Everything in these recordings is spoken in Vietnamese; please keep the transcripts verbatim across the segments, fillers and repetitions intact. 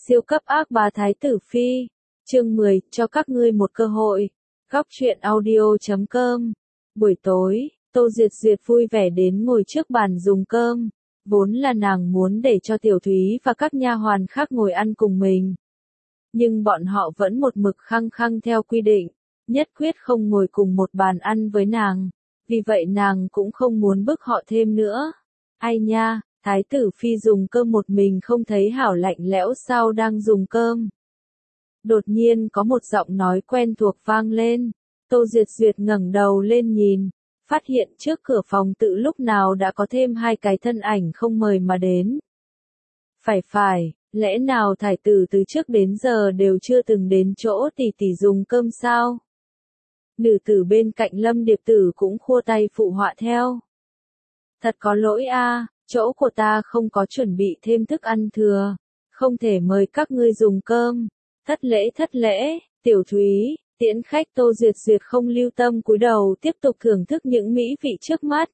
Siêu cấp ác bá Thái tử Phi. Chương mười, cho các ngươi một cơ hội. Góc truyện audio chấm com. Buổi tối, Tô Duyệt Duyệt vui vẻ đến ngồi trước bàn dùng cơm. Vốn là nàng muốn để cho Tiểu Thúy và các nha hoàn khác ngồi ăn cùng mình. Nhưng bọn họ vẫn một mực khăng khăng theo quy định, nhất quyết không ngồi cùng một bàn ăn với nàng. Vì vậy nàng cũng không muốn bức họ thêm nữa. Ai nha, Thái tử Phi dùng cơm một mình không thấy hảo lạnh lẽo sao đang dùng cơm. Đột nhiên có một giọng nói quen thuộc vang lên. Tô Duyệt Duyệt ngẩng đầu lên nhìn, phát hiện trước cửa phòng tự lúc nào đã có thêm hai cái thân ảnh không mời mà đến. Phải phải, lẽ nào thái tử từ trước đến giờ đều chưa từng đến chỗ tỷ tỷ dùng cơm sao? Nữ tử bên cạnh Lâm Điệp Tử cũng khua tay phụ họa theo. Thật có lỗi a, chỗ của ta không có chuẩn bị thêm thức ăn thừa, không thể mời các ngươi dùng cơm. Thất lễ thất lễ, Tiểu Thúy, tiễn khách. Tô Duyệt Duyệt không lưu tâm cúi đầu tiếp tục thưởng thức những mỹ vị trước mắt.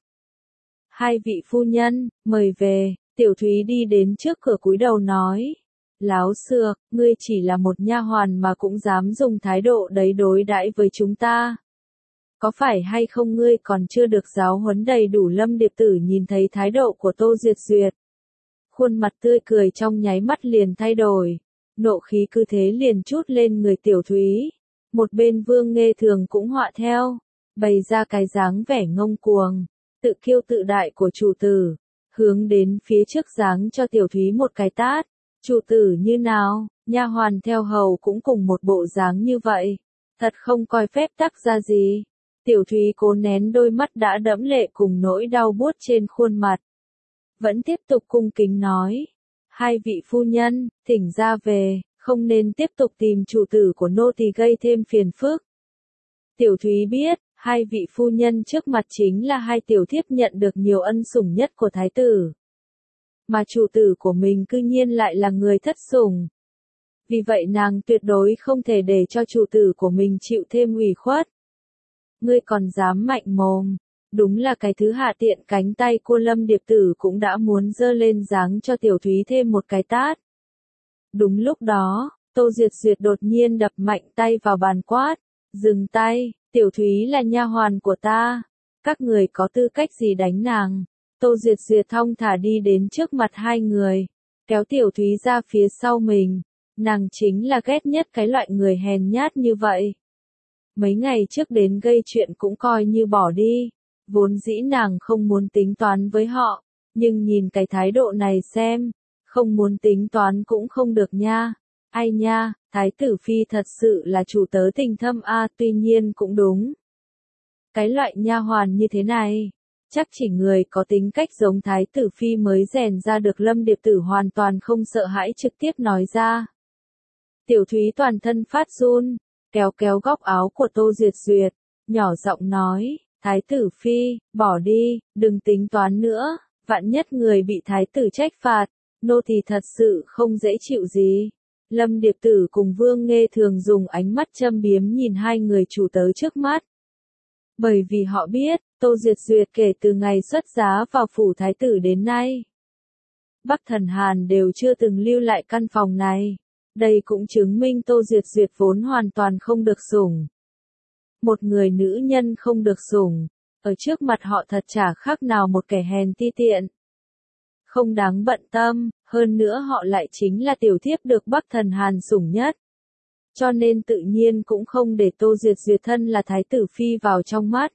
Hai vị phu nhân, mời về. Tiểu Thúy đi đến trước cửa cúi đầu nói. Láo xược, ngươi chỉ là một nha hoàn mà cũng dám dùng thái độ đấy đối đãi với chúng ta. Có phải hay không ngươi còn chưa được giáo huấn đầy đủ? Lâm Điệp Tử nhìn thấy thái độ của Tô Duyệt Duyệt. Khuôn mặt tươi cười trong nháy mắt liền thay đổi. Nộ khí cứ thế liền chút lên người Tiểu Thúy. Một bên Vương Nghê Thường cũng họa theo. Bày ra cái dáng vẻ ngông cuồng, tự kiêu tự đại của chủ tử. Hướng đến phía trước giáng cho Tiểu Thúy một cái tát. Chủ tử như nào, nha hoàn theo hầu cũng cùng một bộ dáng như vậy. Thật không coi phép tắc ra gì. Tiểu Thúy cố nén đôi mắt đã đẫm lệ cùng nỗi đau buốt trên khuôn mặt. Vẫn tiếp tục cung kính nói. Hai vị phu nhân, thỉnh ra về, không nên tiếp tục tìm chủ tử của nô tỳ gây thêm phiền phức. Tiểu Thúy biết, hai vị phu nhân trước mặt chính là hai tiểu thiếp nhận được nhiều ân sủng nhất của thái tử. Mà chủ tử của mình cư nhiên lại là người thất sủng. Vì vậy nàng tuyệt đối không thể để cho chủ tử của mình chịu thêm ủy khuất. Ngươi còn dám mạnh mồm, đúng là cái thứ hạ tiện. Cánh tay cô Lâm Điệp Tử cũng đã muốn giơ lên giáng cho Tiểu Thúy thêm một cái tát. Đúng lúc đó, Tô Duyệt Duyệt đột nhiên đập mạnh tay vào bàn quát. Dừng tay, Tiểu Thúy là nha hoàn của ta. Các người có tư cách gì đánh nàng? Tô Duyệt Duyệt thong thả đi đến trước mặt hai người, kéo Tiểu Thúy ra phía sau mình. Nàng chính là ghét nhất cái loại người hèn nhát như vậy. Mấy ngày trước đến gây chuyện cũng coi như bỏ đi. Vốn dĩ nàng không muốn tính toán với họ, nhưng nhìn cái thái độ này xem, không muốn tính toán cũng không được nha. Ai nha, Thái tử Phi thật sự là chủ tớ tình thâm a. Tuy nhiên cũng đúng. Cái loại nha hoàn như thế này, chắc chỉ người có tính cách giống Thái tử Phi mới rèn ra được. Lâm Điệp Tử hoàn toàn không sợ hãi trực tiếp nói ra. Tiểu Thúy toàn thân phát run, kéo kéo góc áo của Tô Duyệt Duyệt, nhỏ giọng nói. Thái tử Phi, bỏ đi, đừng tính toán nữa, vạn nhất người bị thái tử trách phạt, nô tỳ thật sự không dễ chịu gì. Lâm Điệp Tử cùng Vương Nghê Thường dùng ánh mắt châm biếm nhìn hai người chủ tớ trước mắt. Bởi vì họ biết, Tô Duyệt Duyệt kể từ ngày xuất giá vào phủ thái tử đến nay, Bắc Thần Hàn đều chưa từng lưu lại căn phòng này. Đây cũng chứng minh Tô Duyệt Duyệt vốn hoàn toàn không được sủng. Một người nữ nhân không được sủng, ở trước mặt họ thật chả khác nào một kẻ hèn ti tiện. Không đáng bận tâm, hơn nữa họ lại chính là tiểu thiếp được Bắc Thần Hàn sủng nhất. Cho nên tự nhiên cũng không để Tô Duyệt Duyệt thân là Thái tử Phi vào trong mắt.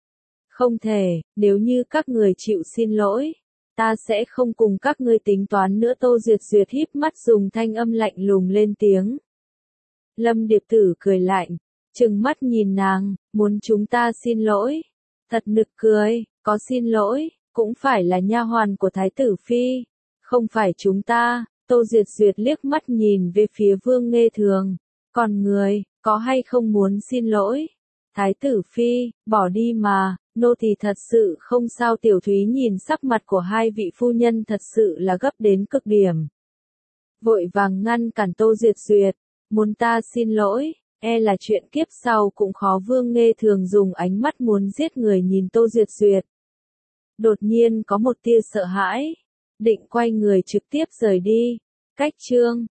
Không thể, nếu như các người chịu xin lỗi, ta sẽ không cùng các ngươi tính toán nữa. Tô Duyệt Duyệt híp mắt dùng thanh âm lạnh lùng lên tiếng. Lâm Điệp Tử cười lạnh, trừng mắt nhìn nàng, muốn chúng ta xin lỗi? Thật nực cười, có xin lỗi, cũng phải là nha hoàn của Thái tử Phi, không phải chúng ta. Tô Duyệt Duyệt liếc mắt nhìn về phía Vương Nghê Thường, còn người, có hay không muốn xin lỗi? Thái tử Phi, bỏ đi mà, nô tỳ thật sự không sao. Tiểu Thúy nhìn sắc mặt của hai vị phu nhân thật sự là gấp đến cực điểm. Vội vàng ngăn cản Tô Duyệt Duyệt, muốn ta xin lỗi, e là chuyện kiếp sau cũng khó. Vương Nghê Thường dùng ánh mắt muốn giết người nhìn Tô Duyệt Duyệt. Đột nhiên có một tia sợ hãi, định quay người trực tiếp rời đi. Cách chương